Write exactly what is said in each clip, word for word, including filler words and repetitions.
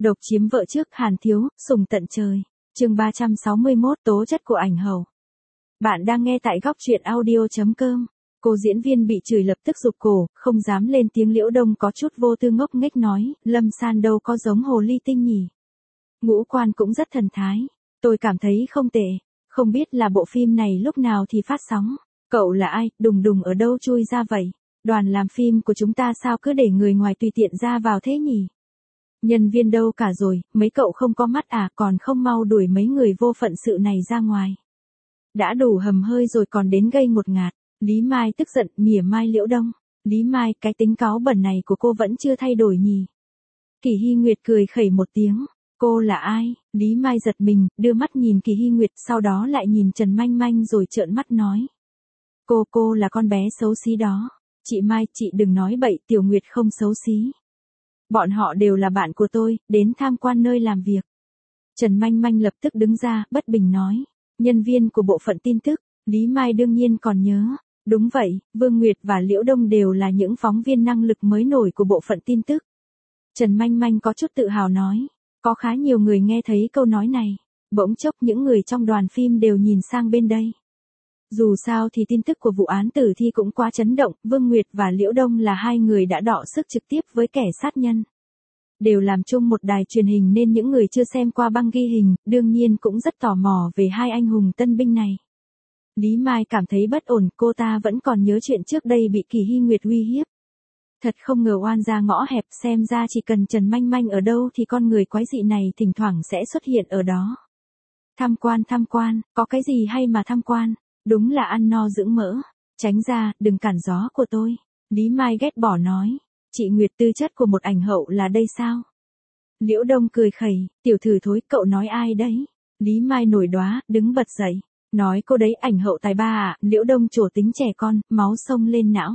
Độc chiếm vợ trước Hàn Thiếu, sùng tận trời. Chương ba trăm sáu mươi mốt tố chất của ảnh hậu. Bạn đang nghe tại góc truyện audio chấm com. Cô diễn viên bị chửi lập tức rụt cổ, không dám lên tiếng. Liễu Đông có chút vô tư ngốc nghếch nói, Lâm San đâu có giống hồ ly tinh nhỉ. Ngũ quan cũng rất thần thái. Tôi cảm thấy không tệ. Không biết là bộ phim này lúc nào thì phát sóng. Cậu là ai, đùng đùng ở đâu chui ra vậy? Đoàn làm phim của chúng ta sao cứ để người ngoài tùy tiện ra vào thế nhỉ? Nhân viên đâu cả rồi, mấy cậu không có mắt à, còn không mau đuổi mấy người vô phận sự này ra ngoài. Đã đủ hầm hơi rồi còn đến gây ngột ngạt. Lý Mai tức giận, mỉa mai Liễu Đông. Lý Mai, cái tính cáu bẩn này của cô vẫn chưa thay đổi nhỉ? Kỳ Hy Nguyệt cười khẩy một tiếng. Cô là ai? Lý Mai giật mình, đưa mắt nhìn Kỳ Hy Nguyệt, sau đó lại nhìn Trần Manh Manh rồi trợn mắt nói. Cô, cô là con bé xấu xí đó. Chị Mai, chị đừng nói bậy, Tiểu Nguyệt không xấu xí. Bọn họ đều là bạn của tôi, đến tham quan nơi làm việc. Trần Manh Manh lập tức đứng ra, bất bình nói. Nhân viên của bộ phận tin tức, Lý Mai đương nhiên còn nhớ. Đúng vậy, Vương Nguyệt và Liễu Đông đều là những phóng viên năng lực mới nổi của bộ phận tin tức. Trần Manh Manh có chút tự hào nói. Có khá nhiều người nghe thấy câu nói này. Bỗng chốc những người trong đoàn phim đều nhìn sang bên đây. Dù sao thì tin tức của vụ án tử thi cũng quá chấn động, Vương Nguyệt và Liễu Đông là hai người đã đọ sức trực tiếp với kẻ sát nhân. Đều làm chung một đài truyền hình nên những người chưa xem qua băng ghi hình, đương nhiên cũng rất tò mò về hai anh hùng tân binh này. Lý Mai cảm thấy bất ổn, cô ta vẫn còn nhớ chuyện trước đây bị Kỳ Hy Nguyệt uy hiếp. Thật không ngờ oan ra ngõ hẹp, xem ra chỉ cần Trần Manh Manh ở đâu thì con người quái dị này thỉnh thoảng sẽ xuất hiện ở đó. Tham quan tham quan, có cái gì hay mà tham quan? Đúng là ăn no dưỡng mỡ. Tránh ra, đừng cản gió của tôi. Lý Mai ghét bỏ nói. Chị Nguyệt tư chất của một ảnh hậu là đây sao? Liễu Đông cười khẩy. Tiểu thử thối, cậu nói ai đấy? Lý Mai nổi đoá, đứng bật dậy. Nói cô đấy, ảnh hậu tài ba à? Liễu Đông trổ tính trẻ con, máu sông lên não.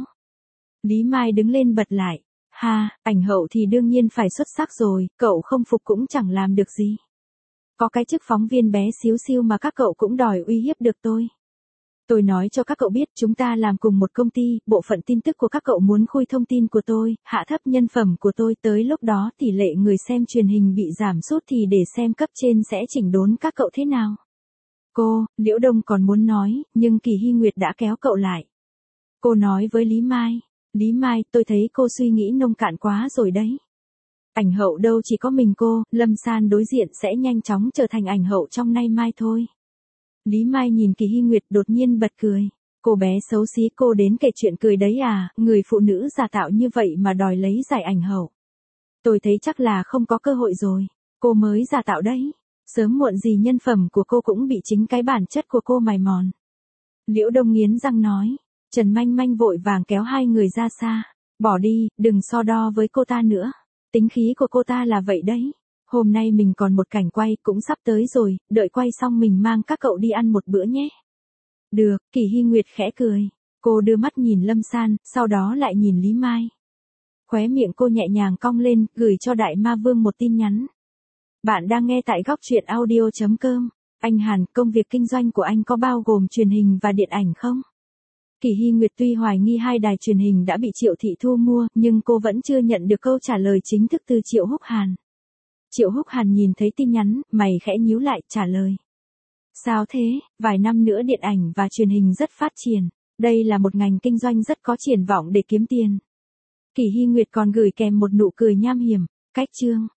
Lý Mai đứng lên bật lại. Ha, ảnh hậu thì đương nhiên phải xuất sắc rồi, cậu không phục cũng chẳng làm được gì. Có cái chức phóng viên bé xíu xiu mà các cậu cũng đòi uy hiếp được tôi. Tôi nói cho các cậu biết, chúng ta làm cùng một công ty, bộ phận tin tức của các cậu muốn khui thông tin của tôi, hạ thấp nhân phẩm của tôi, tới lúc đó tỷ lệ người xem truyền hình bị giảm sút thì để xem cấp trên sẽ chỉnh đốn các cậu thế nào. Cô, Liễu Đông còn muốn nói, nhưng Kỳ Hy Nguyệt đã kéo cậu lại. Cô nói với Lý Mai, Lý Mai, tôi thấy cô suy nghĩ nông cạn quá rồi đấy. Ảnh hậu đâu chỉ có mình cô, Lâm San đối diện sẽ nhanh chóng trở thành ảnh hậu trong nay mai thôi. Lý Mai nhìn Kỳ Hy Nguyệt đột nhiên bật cười. Cô bé xấu xí, cô đến kể chuyện cười đấy à, người phụ nữ giả tạo như vậy mà đòi lấy giải ảnh hậu. Tôi thấy chắc là không có cơ hội rồi. Cô mới giả tạo đấy. Sớm muộn gì nhân phẩm của cô cũng bị chính cái bản chất của cô mài mòn. Liễu Đông nghiến răng nói. Trần Manh Manh vội vàng kéo hai người ra xa. Bỏ đi, đừng so đo với cô ta nữa. Tính khí của cô ta là vậy đấy. Hôm nay mình còn một cảnh quay cũng sắp tới rồi, đợi quay xong mình mang các cậu đi ăn một bữa nhé. Được, Kỳ Hy Nguyệt khẽ cười. Cô đưa mắt nhìn Lâm San, sau đó lại nhìn Lý Mai. Khóe miệng cô nhẹ nhàng cong lên, gửi cho Đại Ma Vương một tin nhắn. Bạn đang nghe tại góc truyện audio chấm com. Anh Hàn, công việc kinh doanh của anh có bao gồm truyền hình và điện ảnh không? Kỳ Hy Nguyệt tuy hoài nghi hai đài truyền hình đã bị Triệu Thị Thu mua, nhưng cô vẫn chưa nhận được câu trả lời chính thức từ Triệu Húc Hàn. Triệu Húc Hàn nhìn thấy tin nhắn, mày khẽ nhíu lại, trả lời. Sao thế, vài năm nữa điện ảnh và truyền hình rất phát triển. Đây là một ngành kinh doanh rất có triển vọng để kiếm tiền. Kỳ Hy Nguyệt còn gửi kèm một nụ cười nham hiểm. Cách chương.